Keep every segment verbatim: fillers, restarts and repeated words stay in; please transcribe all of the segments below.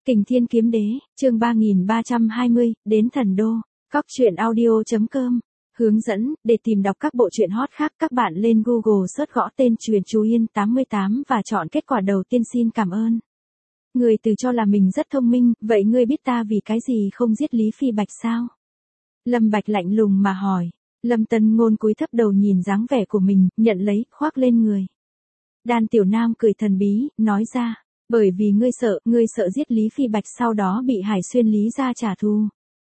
Kình Thiên Kiếm Đế, chương ba nghìn ba trăm hai mươi, đến Thần Đô. Cóc truyện audio chấm com. Hướng dẫn, để tìm đọc các bộ truyện hot khác các bạn lên Google search gõ tên Truyện Chú Yên tám mươi tám và chọn kết quả đầu tiên. Xin cảm ơn. Người tự cho là mình rất thông minh, vậy ngươi biết ta vì cái gì không giết Lý Phi Bạch sao? Lâm Bạch lạnh lùng mà hỏi. Lâm Tân Ngôn cúi thấp đầu nhìn dáng vẻ của mình, nhận lấy, khoác lên người. Đan Tiểu Nam cười thần bí, nói ra. Bởi vì ngươi sợ, ngươi sợ giết Lý Phi Bạch sau đó bị Hải Xuyên Lý gia trả thù.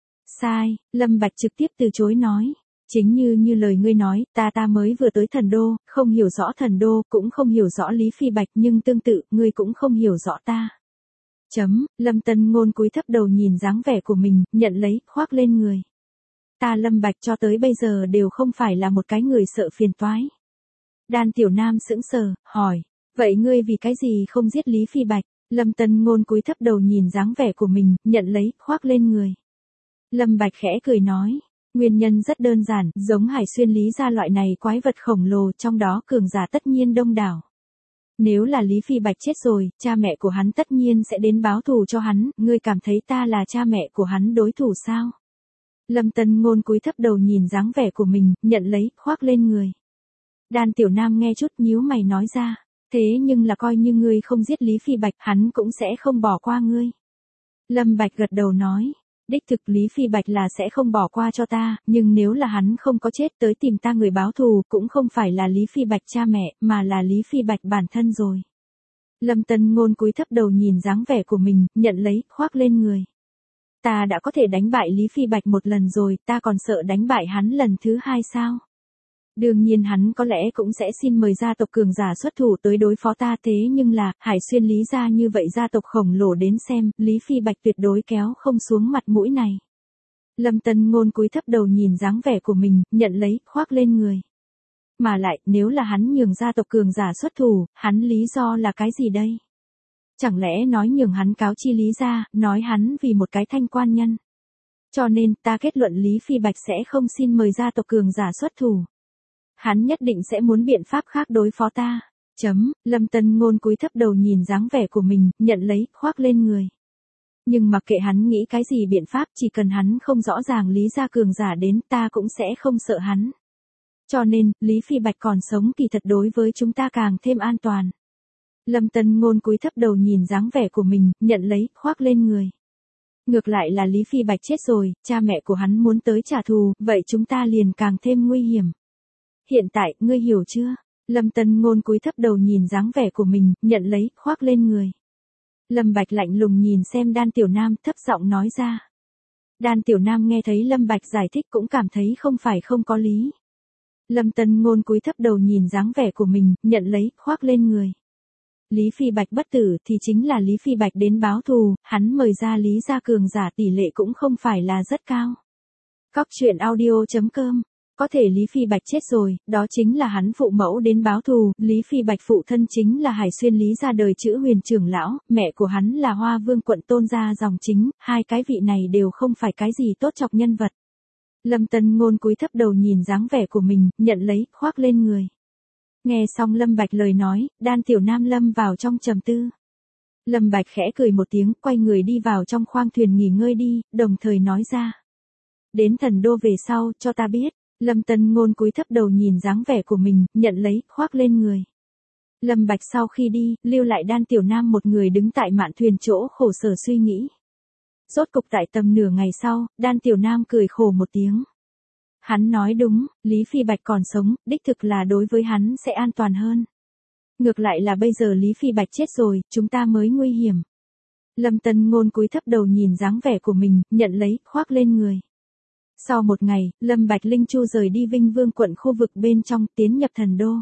Sai, Lâm Bạch trực tiếp từ chối nói. Chính như như lời ngươi nói, ta ta mới vừa tới Thần Đô, không hiểu rõ Thần Đô, cũng không hiểu rõ Lý Phi Bạch, nhưng tương tự, ngươi cũng không hiểu rõ ta. Chấm, Lâm Tân Ngôn cúi thấp đầu nhìn dáng vẻ của mình, nhận lấy, khoác lên người. Ta Lâm Bạch cho tới bây giờ đều không phải là một cái người sợ phiền toái. Đan Tiểu Nam sững sờ, hỏi. Vậy ngươi vì cái gì không giết Lý Phi Bạch? Lâm Tân Ngôn cúi thấp đầu nhìn dáng vẻ của mình, nhận lấy, khoác lên người. Lâm Bạch khẽ cười nói. Nguyên nhân rất đơn giản, giống Hải Xuyên Lý gia loại này quái vật khổng lồ, trong đó cường giả tất nhiên đông đảo. Nếu là Lý Phi Bạch chết rồi, cha mẹ của hắn tất nhiên sẽ đến báo thù cho hắn, ngươi cảm thấy ta là cha mẹ của hắn đối thủ sao? Lâm Tân Ngôn cúi thấp đầu nhìn dáng vẻ của mình, nhận lấy, khoác lên người. Đan Tiểu Nam nghe chút nhíu mày nói ra. Thế nhưng là coi như ngươi không giết Lý Phi Bạch, hắn cũng sẽ không bỏ qua ngươi. Lâm Bạch gật đầu nói, đích thực Lý Phi Bạch là sẽ không bỏ qua cho ta, nhưng nếu là hắn không có chết tới tìm ta người báo thù, cũng không phải là Lý Phi Bạch cha mẹ, mà là Lý Phi Bạch bản thân rồi. Lâm Tân Ngôn cúi thấp đầu nhìn dáng vẻ của mình, nhận lấy, khoác lên người. Ta đã có thể đánh bại Lý Phi Bạch một lần rồi, ta còn sợ đánh bại hắn lần thứ hai sao? Đương nhiên hắn có lẽ cũng sẽ xin mời gia tộc cường giả xuất thủ tới đối phó ta, thế nhưng là, Hải Xuyên Lý gia như vậy gia tộc khổng lồ đến xem, Lý Phi Bạch tuyệt đối kéo không xuống mặt mũi này. Lâm Tân Ngôn cúi thấp đầu nhìn dáng vẻ của mình, nhận lấy, khoác lên người. Mà lại, nếu là hắn nhường gia tộc cường giả xuất thủ, hắn lý do là cái gì đây? Chẳng lẽ nói nhường hắn cáo chi Lý gia, nói hắn vì một cái thanh quan nhân. Cho nên, ta kết luận Lý Phi Bạch sẽ không xin mời gia tộc cường giả xuất thủ. Hắn nhất định sẽ muốn biện pháp khác đối phó ta. Chấm, Lâm Tân Ngôn cúi thấp đầu nhìn dáng vẻ của mình, nhận lấy, khoác lên người. Nhưng mặc kệ hắn nghĩ cái gì biện pháp, chỉ cần hắn không rõ ràng Lý gia cường giả đến, ta cũng sẽ không sợ hắn. Cho nên, Lý Phi Bạch còn sống kỳ thật đối với chúng ta càng thêm an toàn. Lâm Tân Ngôn cúi thấp đầu nhìn dáng vẻ của mình, nhận lấy, khoác lên người. Ngược lại là Lý Phi Bạch chết rồi, cha mẹ của hắn muốn tới trả thù, vậy chúng ta liền càng thêm nguy hiểm. Hiện tại, ngươi hiểu chưa? Lâm Tân Ngôn cúi thấp đầu nhìn dáng vẻ của mình, nhận lấy, khoác lên người. Lâm Bạch lạnh lùng nhìn xem Đan Tiểu Nam, thấp giọng nói ra. Đan Tiểu Nam nghe thấy Lâm Bạch giải thích cũng cảm thấy không phải không có lý. Lâm Tân Ngôn cúi thấp đầu nhìn dáng vẻ của mình, nhận lấy, khoác lên người. Lý Phi Bạch bất tử thì chính là Lý Phi Bạch đến báo thù, hắn mời ra Lý gia cường giả tỷ lệ cũng không phải là rất cao. Cóc truyện audio chấm com. Có thể Lý Phi Bạch chết rồi, đó chính là hắn phụ mẫu đến báo thù, Lý Phi Bạch phụ thân chính là Hải Xuyên Lý gia đời chữ Huyền trưởng lão, mẹ của hắn là Hoa Vương quận Tôn gia dòng chính, hai cái vị này đều không phải cái gì tốt chọc nhân vật. Lâm Tân Ngôn cúi thấp đầu nhìn dáng vẻ của mình, nhận lấy, khoác lên người. Nghe xong Lâm Bạch lời nói, Đan Tiểu Nam lâm vào trong trầm tư. Lâm Bạch khẽ cười một tiếng, quay người đi vào trong khoang thuyền nghỉ ngơi đi, đồng thời nói ra. Đến Thần Đô về sau, cho ta biết. Lâm Tân Ngôn cúi thấp đầu nhìn dáng vẻ của mình, nhận lấy, khoác lên người. Lâm Bạch sau khi đi, lưu lại Đan Tiểu Nam một người đứng tại mạn thuyền chỗ khổ sở suy nghĩ. Rốt cục tại tầm nửa ngày sau, Đan Tiểu Nam cười khổ một tiếng. Hắn nói đúng, Lý Phi Bạch còn sống, đích thực là đối với hắn sẽ an toàn hơn. Ngược lại là bây giờ Lý Phi Bạch chết rồi, chúng ta mới nguy hiểm. Lâm Tân Ngôn cúi thấp đầu nhìn dáng vẻ của mình, nhận lấy, khoác lên người. Sau một ngày, Lâm Bạch Linh Chu rời đi Vinh Vương quận khu vực bên trong, tiến nhập Thần Đô.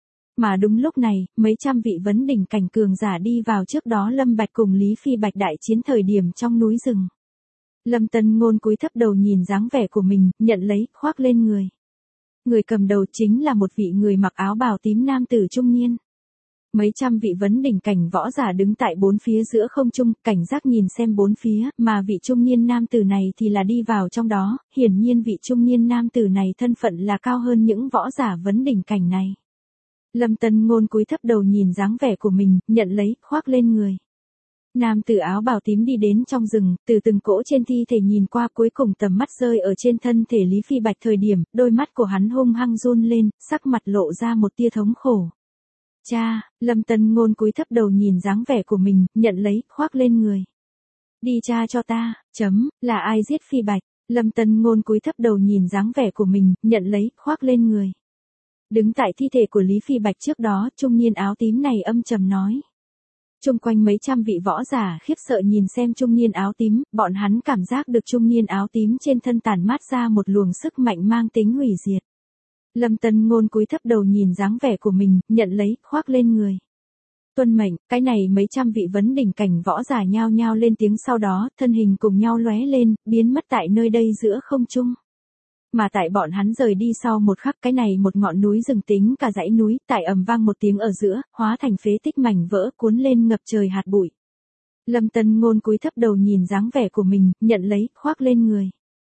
Mà đúng lúc này, mấy trăm vị vấn đỉnh cảnh cường giả đi vào trước đó Lâm Bạch cùng Lý Phi Bạch đại chiến thời điểm trong núi rừng. Lâm Tân Ngôn cúi thấp đầu nhìn dáng vẻ của mình, nhận lấy, khoác lên người. Người cầm đầu chính là một vị người mặc áo bào tím nam tử trung niên. Mấy trăm vị vấn đỉnh cảnh võ giả đứng tại bốn phía giữa không trung, cảnh giác nhìn xem bốn phía, mà vị trung niên nam tử này thì là đi vào trong đó, hiển nhiên vị trung niên nam tử này thân phận là cao hơn những võ giả vấn đỉnh cảnh này. Lâm Tân Ngôn cúi thấp đầu nhìn dáng vẻ của mình, nhận lấy, khoác lên người. Nam tử áo bào tím đi đến trong rừng, từ từng cỗ trên thi thể nhìn qua, cuối cùng tầm mắt rơi ở trên thân thể Lý Phi Bạch thời điểm, đôi mắt của hắn hung hăng run lên, sắc mặt lộ ra một tia thống khổ. Cha, Lâm Tân Ngôn cúi thấp đầu nhìn dáng vẻ của mình, nhận lấy, khoác lên người. Đi cha cho ta, chấm, là ai giết Phi Bạch? Lâm Tân Ngôn cúi thấp đầu nhìn dáng vẻ của mình, nhận lấy, khoác lên người. Đứng tại thi thể của Lý Phi Bạch trước đó, trung niên áo tím này âm trầm nói. Chung quanh mấy trăm vị võ giả khiếp sợ nhìn xem trung niên áo tím, bọn hắn cảm giác được trung niên áo tím trên thân tản mát ra một luồng sức mạnh mang tính hủy diệt. Lâm Tân Ngôn cúi thấp đầu nhìn dáng vẻ của mình, nhận lấy, khoác lên người. Tuân mệnh, cái này mấy trăm vị vấn đỉnh cảnh võ giả nhao nhao lên tiếng, sau đó, thân hình cùng nhau lóe lên, biến mất tại nơi đây giữa không trung. Mà tại bọn hắn rời đi sau một khắc, cái này một ngọn núi rừng tính cả dãy núi, tại ầm vang một tiếng ở giữa, hóa thành phế tích mảnh vỡ cuốn lên ngập trời hạt bụi. Lâm Tân Ngôn cúi thấp đầu nhìn dáng vẻ của mình, nhận lấy, khoác lên người.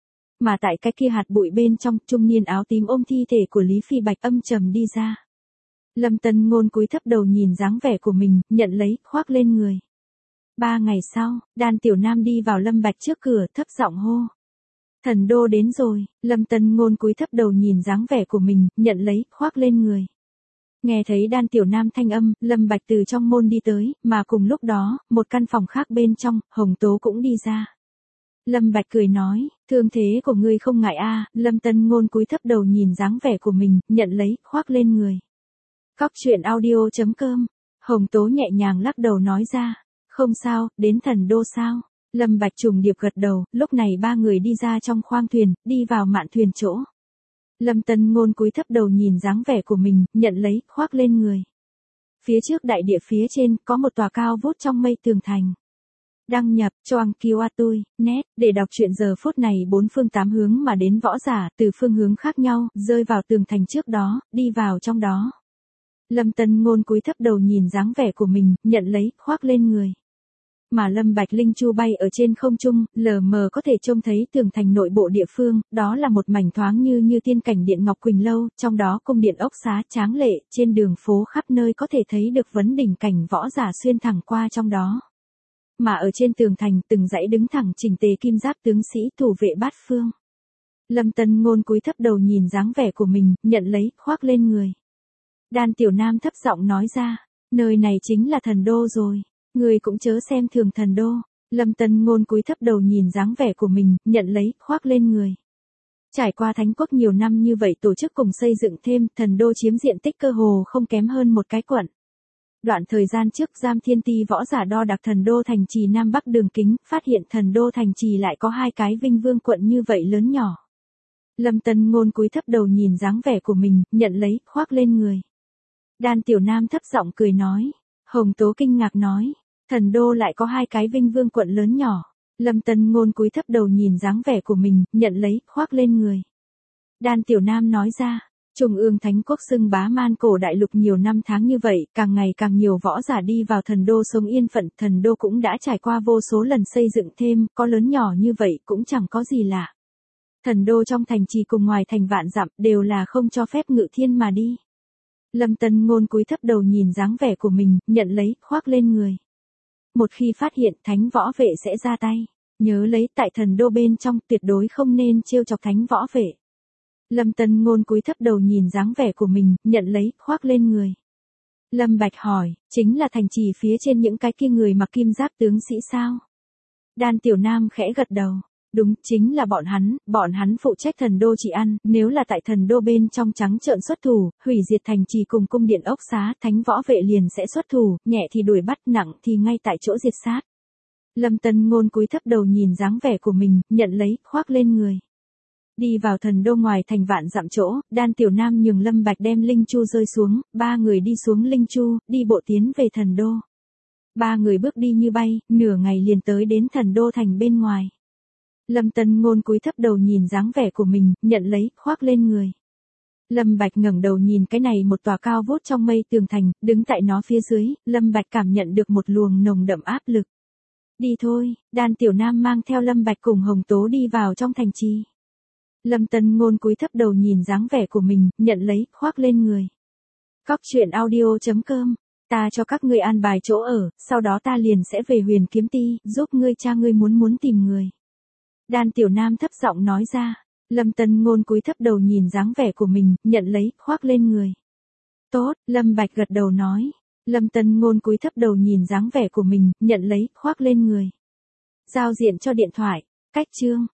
Mà tại cái kia hạt bụi bên trong, trung niên áo tím ôm thi thể của Lý Phi Bạch âm trầm đi ra. Lâm Tân Ngôn cúi thấp đầu nhìn dáng vẻ của mình, nhận lấy, khoác lên người. Ba ngày sau, Đan Tiểu Nam đi vào Lâm Bạch trước cửa, thấp giọng hô. Thần đô đến rồi. Lâm Tân Ngôn cúi thấp đầu nhìn dáng vẻ của mình, nhận lấy, khoác lên người. Nghe thấy Đan Tiểu Nam thanh âm, Lâm Bạch từ trong môn đi tới, mà cùng lúc đó, một căn phòng khác bên trong, Hồng Tố cũng đi ra. Lâm Bạch cười nói, thương thế của ngươi không ngại a? À? Lâm Tân Ngôn cúi thấp đầu nhìn dáng vẻ của mình, nhận lấy, khoác lên người. Cóc truyện audio chấm com. Hồng Tố nhẹ nhàng lắc đầu nói ra, không sao, đến thần đô sao? Lâm Bạch trùng điệp gật đầu, lúc này ba người đi ra trong khoang thuyền, đi vào mạn thuyền chỗ. Lâm Tân Ngôn cúi thấp đầu nhìn dáng vẻ của mình, nhận lấy, khoác lên người. Phía trước đại địa phía trên, có một tòa cao vút trong mây tường thành. Đăng nhập, choang kiwa tui, net, để đọc truyện giờ phút này bốn phương tám hướng mà đến võ giả, từ phương hướng khác nhau, rơi vào tường thành trước đó, đi vào trong đó. Lâm Tân Ngôn cúi thấp đầu nhìn dáng vẻ của mình, nhận lấy, khoác lên người. Mà Lâm Bạch Linh Chu bay ở trên không trung, lờ mờ có thể trông thấy tường thành nội bộ địa phương, đó là một mảnh thoáng như như tiên cảnh điện Ngọc Quỳnh Lâu, trong đó cung điện ốc xá tráng lệ, trên đường phố khắp nơi có thể thấy được vấn đỉnh cảnh võ giả xuyên thẳng qua trong đó. Mà ở trên tường thành, từng dãy đứng thẳng chỉnh tề kim giáp tướng sĩ thủ vệ bát phương. Lâm Tân Ngôn cúi thấp đầu nhìn dáng vẻ của mình, nhận lấy, khoác lên người. Đan Tiểu Nam thấp giọng nói ra, nơi này chính là thần đô rồi. Người cũng chớ xem thường thần đô. Lâm Tân Ngôn cúi thấp đầu nhìn dáng vẻ của mình, nhận lấy, khoác lên người. Trải qua Thánh Quốc nhiều năm như vậy, tổ chức cùng xây dựng thêm, thần đô chiếm diện tích cơ hồ không kém hơn một cái quận. Đoạn thời gian trước, Giam Thiên Ti võ giả đo đạc thần đô thành trì Nam Bắc đường kính, phát hiện thần đô thành trì lại có hai cái Vinh Vương quận như vậy lớn nhỏ. Lâm Tân Ngôn cúi thấp đầu nhìn dáng vẻ của mình, nhận lấy, khoác lên người. Đan Tiểu Nam thấp giọng cười nói. Hồng Tố kinh ngạc nói. Thần đô lại có hai cái Vinh Vương quận lớn nhỏ. Lâm Tân Ngôn cúi thấp đầu nhìn dáng vẻ của mình, nhận lấy, khoác lên người. Đan Tiểu Nam nói ra, Trung ương Thánh Quốc xưng bá man cổ đại lục nhiều năm tháng như vậy, càng ngày càng nhiều võ giả đi vào thần đô sống yên phận, thần đô cũng đã trải qua vô số lần xây dựng thêm, có lớn nhỏ như vậy cũng chẳng có gì lạ. Thần đô trong thành trì cùng ngoài thành vạn dặm đều là không cho phép ngự thiên mà đi. Lâm Tân Ngôn cúi thấp đầu nhìn dáng vẻ của mình, nhận lấy, khoác lên người. Một khi phát hiện, thánh võ vệ sẽ ra tay. Nhớ lấy, tại thần đô bên trong, tuyệt đối không nên trêu chọc thánh võ vệ. Lâm Tân Ngôn cúi thấp đầu nhìn dáng vẻ của mình, nhận lấy, khoác lên người. Lâm Bạch hỏi, chính là thành trì phía trên những cái kia người mặc kim giáp tướng sĩ sao? Đan Tiểu Nam khẽ gật đầu. Đúng, chính là bọn hắn, bọn hắn phụ trách thần đô trị an, nếu là tại thần đô bên trong trắng trợn xuất thủ, hủy diệt thành trì cùng cung điện ốc xá, thánh võ vệ liền sẽ xuất thủ, nhẹ thì đuổi bắt, nặng thì ngay tại chỗ diệt sát. Lâm Tân Ngôn cúi thấp đầu nhìn dáng vẻ của mình, nhận lấy, khoác lên người. Đi vào thần đô ngoài thành vạn dặm chỗ, Đan Tiểu Nam nhường Lâm Bạch đem linh chu rơi xuống, ba người đi xuống linh chu, đi bộ tiến về thần đô. Ba người bước đi như bay, nửa ngày liền tới đến thần đô thành bên ngoài. Lâm Tân Ngôn cúi thấp đầu nhìn dáng vẻ của mình, nhận lấy, khoác lên người. Lâm Bạch ngẩng đầu nhìn cái này một tòa cao vút trong mây tường thành, đứng tại nó phía dưới, Lâm Bạch cảm nhận được một luồng nồng đậm áp lực. Đi thôi, Đan Tiểu Nam mang theo Lâm Bạch cùng Hồng Tố đi vào trong thành trì. Lâm Tân Ngôn cúi thấp đầu nhìn dáng vẻ của mình, nhận lấy, khoác lên người. Cóc truyện audio chấm com Ta cho các ngươi an bài chỗ ở, sau đó ta liền sẽ về Huyền Kiếm Ti, giúp ngươi cha ngươi muốn muốn tìm người. Đan Tiểu Nam thấp giọng nói ra. Lâm Tân Ngôn cúi thấp đầu nhìn dáng vẻ của mình, nhận lấy, khoác lên người. Tốt, Lâm Bạch gật đầu nói. Lâm Tân Ngôn cúi thấp đầu nhìn dáng vẻ của mình, nhận lấy, khoác lên người. Giao diện cho điện thoại, cách chương.